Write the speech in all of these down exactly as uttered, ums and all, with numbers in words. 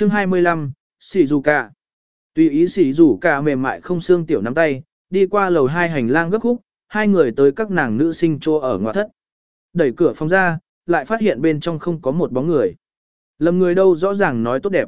Chương hai mươi lăm, xỉ dù cả. Tùy ý xỉ dù cả mềm mại không xương tiểu nắm tay, đi qua lầu hai hành lang gấp khúc, hai người tới các nàng nữ sinh chỗ ở ngoại thất. Đẩy cửa phòng ra, lại phát hiện bên trong không có một bóng người. Lầm người đâu rõ ràng nói tốt đẹp.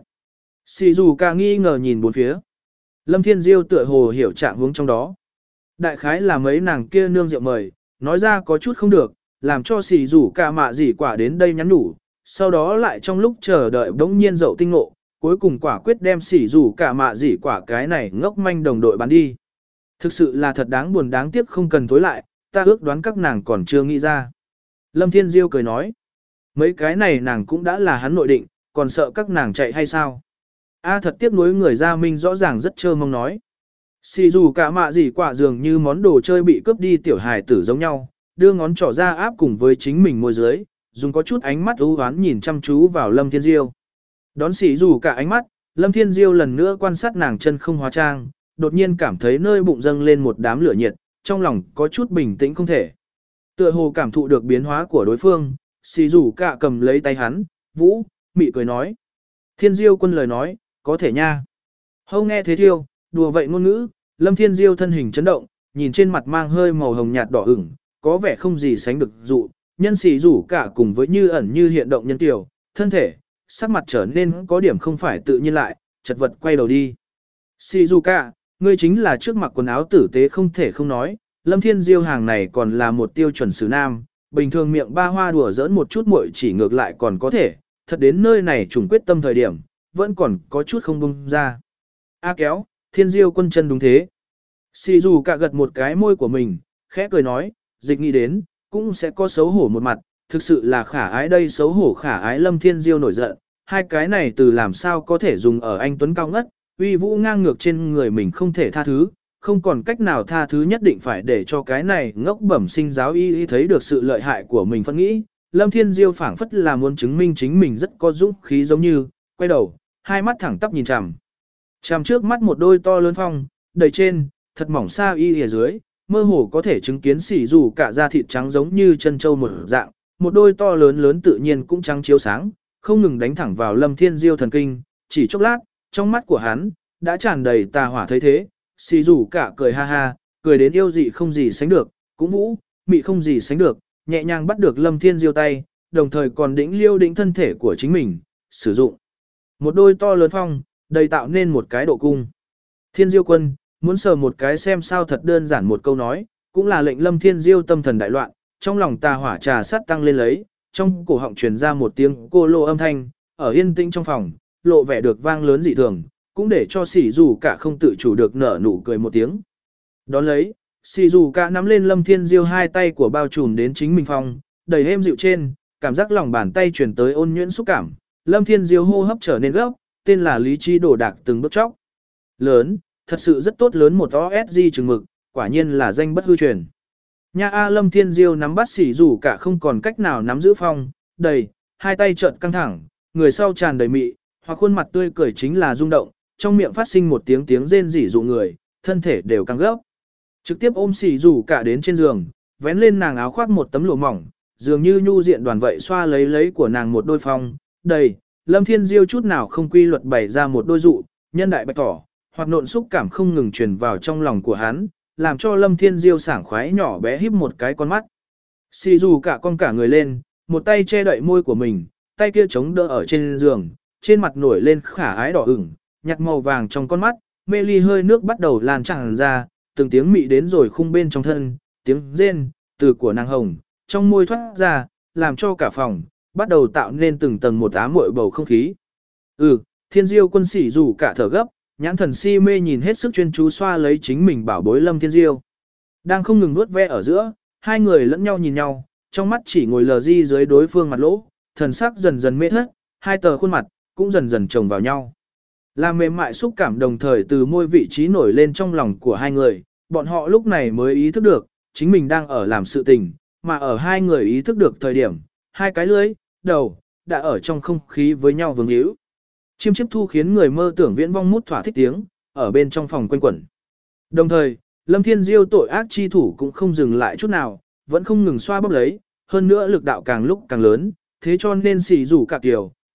Xỉ dù cả nghi ngờ nhìn bốn phía. Lâm Thiên Diêu tựa hồ hiểu trạng huống trong đó. Đại khái là mấy nàng kia nương rượu mời, nói ra có chút không được, làm cho xỉ dù cả mạ dỉ quả đến đây nhắn nhủ, sau đó lại trong lúc chờ đợi bỗng nhiên dậu tinh ngộ, cuối cùng quả quyết đem xỉ dù cả mạ dỉ quả cái này ngốc manh đồng đội bán đi. Thực sự là thật đáng buồn đáng tiếc không cần tối lại, ta ước đoán các nàng còn chưa nghĩ ra. Lâm Thiên Diêu cười nói, mấy cái này nàng cũng đã là hắn nội định, còn sợ các nàng chạy hay sao? A thật tiếc nuối người Gia Minh rõ ràng rất trơ mong nói. Xì dù cả mạ gì quả dường như món đồ chơi bị cướp đi tiểu hài tử giống nhau, đưa ngón trỏ ra áp cùng với chính mình môi dưới, dùng có chút ánh mắt u hoán nhìn chăm chú vào Lâm Thiên Diêu. Đón xì dù cả ánh mắt, Lâm Thiên Diêu lần nữa quan sát nàng chân không hóa trang, đột nhiên cảm thấy nơi bụng dâng lên một đám lửa nhiệt, trong lòng có chút bình tĩnh không thể. Tựa hồ cảm thụ được biến hóa của đối phương, xì dù cả cầm lấy tay hắn, vũ, mị cười nói. Thiên Diêu quân lời nói, có thể nha. Hâu nghe thế thiêu, đùa vậy ngôn ngữ, Lâm Thiên Diêu thân hình chấn động, nhìn trên mặt mang hơi màu hồng nhạt đỏ ửng, có vẻ không gì sánh được dụ, nhân xì rủ cả cùng với như ẩn như hiện động nhân tiểu, thân thể, sắc mặt trở nên có điểm không phải tự nhiên lại, chật vật quay đầu đi. Xì rủ cả, ngươi chính là trước mặc quần áo tử tế không thể không nói, Lâm Thiên Diêu hàng này còn là một tiêu chuẩn xứ nam, bình thường miệng ba hoa đùa giỡn một chút muội chỉ ngược lại còn có thể, thật đến nơi này trùng quyết tâm thời điểm, vẫn còn có chút không bung ra. A kéo, Thiên Diêu quân chân đúng thế. Xì dù cả gật một cái môi của mình, khẽ cười nói, dịch nghĩ đến, cũng sẽ có xấu hổ một mặt, thực sự là khả ái đây xấu hổ khả ái. Lâm Thiên Diêu nổi giận, hai cái này từ làm sao có thể dùng ở anh Tuấn cao ngất, uy vũ ngang ngược trên người mình không thể tha thứ, không còn cách nào tha thứ nhất định phải để cho cái này ngốc bẩm sinh giáo y y thấy được sự lợi hại của mình phân nghĩ. Lâm Thiên Diêu phảng phất là muốn chứng minh chính mình rất có dũng khí giống như, quay đầu, hai mắt thẳng tắp nhìn chằm. Chằm trước mắt một đôi to lớn phong, đầy trên, thật mỏng xa y ở dưới, mơ hồ có thể chứng kiến xỉ dù cả da thịt trắng giống như chân châu một dạng, một đôi to lớn lớn tự nhiên cũng trắng chiếu sáng, không ngừng đánh thẳng vào Lâm Thiên Diêu thần kinh, chỉ chốc lát, trong mắt của hắn, đã tràn đầy tà hỏa thấy thế, xỉ dù cả cười ha ha, cười đến yêu dị không gì sánh được, cũng vũ, mị không gì sánh được, nhẹ nhàng bắt được Lâm Thiên Diêu tay, đồng thời còn đĩnh liêu đĩnh thân thể của chính mình, sử dụng một đôi to lớn phong, đầy tạo nên một cái độ cung. Thiên Diêu quân, muốn sờ một cái xem sao thật đơn giản một câu nói, cũng là lệnh Lâm Thiên Diêu tâm thần đại loạn, trong lòng tà hỏa trà sát tăng lên lấy, trong cổ họng truyền ra một tiếng cô lô âm thanh, ở yên tĩnh trong phòng, lộ vẻ được vang lớn dị thường, cũng để cho sỉ dù cả không tự chủ được nở nụ cười một tiếng. Đón lấy, sỉ dù cả nắm lên Lâm Thiên Diêu hai tay của bao trùm đến chính mình phòng, đầy êm dịu trên, cảm giác lòng bàn tay truyền tới ôn nhuyễn xúc cảm, Lâm Thiên Diêu hô hấp trở nên gấp, tên là lý trí đổ đạc từng bước chóc. Lớn, thật sự rất tốt lớn một o ét giê chừng mực, quả nhiên là danh bất hư truyền. Nha A Lâm Thiên Diêu nắm bắt sỉ dù cả không còn cách nào nắm giữ phong, đầy, hai tay trợn căng thẳng, người sau tràn đầy mị, hoặc khuôn mặt tươi cười chính là rung động, trong miệng phát sinh một tiếng tiếng rên rỉ dụ người, thân thể đều căng gấp. Trực tiếp ôm sỉ dù cả đến trên giường, vén lên nàng áo khoác một tấm lụa mỏng, dường như nhu diện đoàn vậy xoa lấy lấy của nàng một đôi phong, đầy, Lâm Thiên Diêu chút nào không quy luật bày ra một đôi dụ, nhân đại bạch tỏ, hoặc nộn xúc cảm không ngừng truyền vào trong lòng của hắn, làm cho Lâm Thiên Diêu sảng khoái nhỏ bé híp một cái con mắt. Xì dù cả con cả người lên, một tay che đậy môi của mình, tay kia chống đỡ ở trên giường, trên mặt nổi lên khả ái đỏ ửng, nhạt màu vàng trong con mắt, mê ly hơi nước bắt đầu lan tràn ra, từng tiếng mị đến rồi khung bên trong thân, tiếng rên từ của nàng hồng, trong môi thoát ra, làm cho cả phòng bắt đầu tạo nên từng tầng một ám muội bầu không khí. Ừ, Thiên Diêu quân sĩ dù cả thở gấp, nhãn thần si mê nhìn hết sức chuyên chú xoa lấy chính mình bảo bối Lâm Thiên Diêu. Đang không ngừng nuốt ve ở giữa, hai người lẫn nhau nhìn nhau, trong mắt chỉ ngồi lờ di dưới đối phương mặt lỗ, thần sắc dần dần mê thất, hai tờ khuôn mặt cũng dần dần chồng vào nhau. Làm mềm mại xúc cảm đồng thời từ môi vị trí nổi lên trong lòng của hai người, bọn họ lúc này mới ý thức được, chính mình đang ở làm sự tình, mà ở hai người ý thức được thời điểm, hai cái lưỡi, đầu, đã ở trong không khí với nhau vướng hữu. Chiêm chiếp thu khiến người mơ tưởng viễn vong mút thỏa thích tiếng, ở bên trong phòng quanh quẩn. Đồng thời, Lâm Thiên Diêu tội ác chi thủ cũng không dừng lại chút nào, vẫn không ngừng xoa bóp lấy, hơn nữa lực đạo càng lúc càng lớn, thế cho nên xì rủ cả kiểu,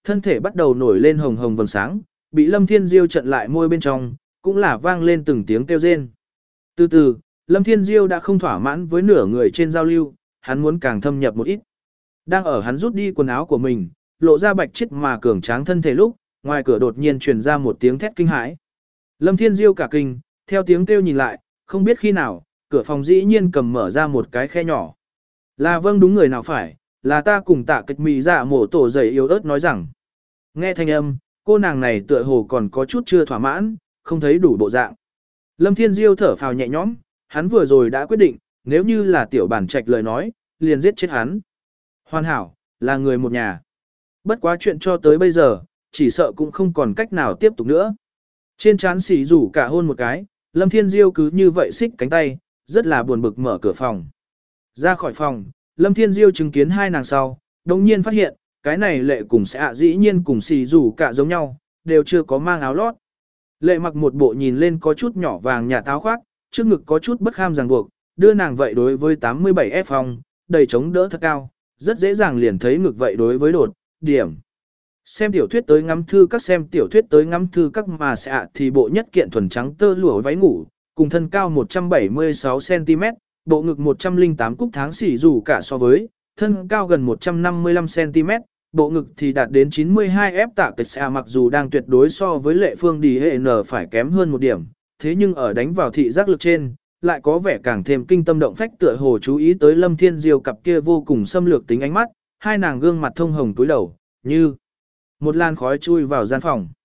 Thân thể bắt đầu nổi lên hồng hồng vầng sáng, bị Lâm Thiên Diêu trận lại môi bên trong, cũng là vang lên từng tiếng kêu rên. Từ từ, Lâm Thiên Diêu đã không thỏa mãn với nửa người trên giao lưu, hắn muốn càng thâm nhập một ít. Đang ở hắn rút đi quần áo của mình, lộ ra bạch chất mà cường tráng thân thể lúc, ngoài cửa đột nhiên truyền ra một tiếng thét kinh hãi. Lâm Thiên Diêu cả kinh, theo tiếng kêu nhìn lại, không biết khi nào, cửa phòng dĩ nhiên cầm mở ra một cái khe nhỏ. Là vâng đúng người nào phải, là ta cùng tạ kịch mì dạ mổ tổ dày yếu ớt nói rằng. Nghe thanh âm, cô nàng này tựa hồ còn có chút chưa thỏa mãn, không thấy đủ bộ dạng. Lâm Thiên Diêu thở phào nhẹ nhõm, hắn vừa rồi đã quyết định, nếu như là tiểu bản trạch lời nói, liền giết chết hắn. Hoàn hảo, là người một nhà. Bất quá chuyện cho tới bây giờ, chỉ sợ cũng không còn cách nào tiếp tục nữa. Trên trán xỉ rủ cả hôn một cái, Lâm Thiên Diêu cứ như vậy xích cánh tay, rất là buồn bực mở cửa phòng. Ra khỏi phòng, Lâm Thiên Diêu chứng kiến hai nàng sau, đồng nhiên phát hiện, cái này lệ cùng sẽ ạ dĩ nhiên cùng xỉ rủ cả giống nhau, đều chưa có mang áo lót. Lệ mặc một bộ nhìn lên có chút nhỏ vàng nhà táo khoác, trước ngực có chút bất kham ràng buộc, đưa nàng vậy đối với tám mươi bảy F phòng, đầy chống đỡ thật cao, rất dễ dàng liền thấy ngực vậy đối với đột, điểm. Xem tiểu thuyết tới ngắm thư các xem tiểu thuyết tới ngắm thư các mà sẽ ạ thì bộ nhất kiện thuần trắng tơ lụa váy ngủ, cùng thân cao một trăm bảy mươi sáu xăng ti mét, bộ ngực một trăm lẻ tám cúc tháng xỉ dù cả so với, thân cao gần một trăm năm mươi lăm xăng ti mét, bộ ngực thì đạt đến chín mươi hai F tạ kịch xa mặc dù đang tuyệt đối so với lệ phương đi hệ n phải kém hơn một điểm, thế nhưng ở đánh vào thị giác lực trên, lại có vẻ càng thêm kinh tâm động phách tựa hồ chú ý tới Lâm Thiên Diêu cặp kia vô cùng xâm lược tính ánh mắt, hai nàng gương mặt thông hồng túi đầu, như một làn khói chui vào gian phòng.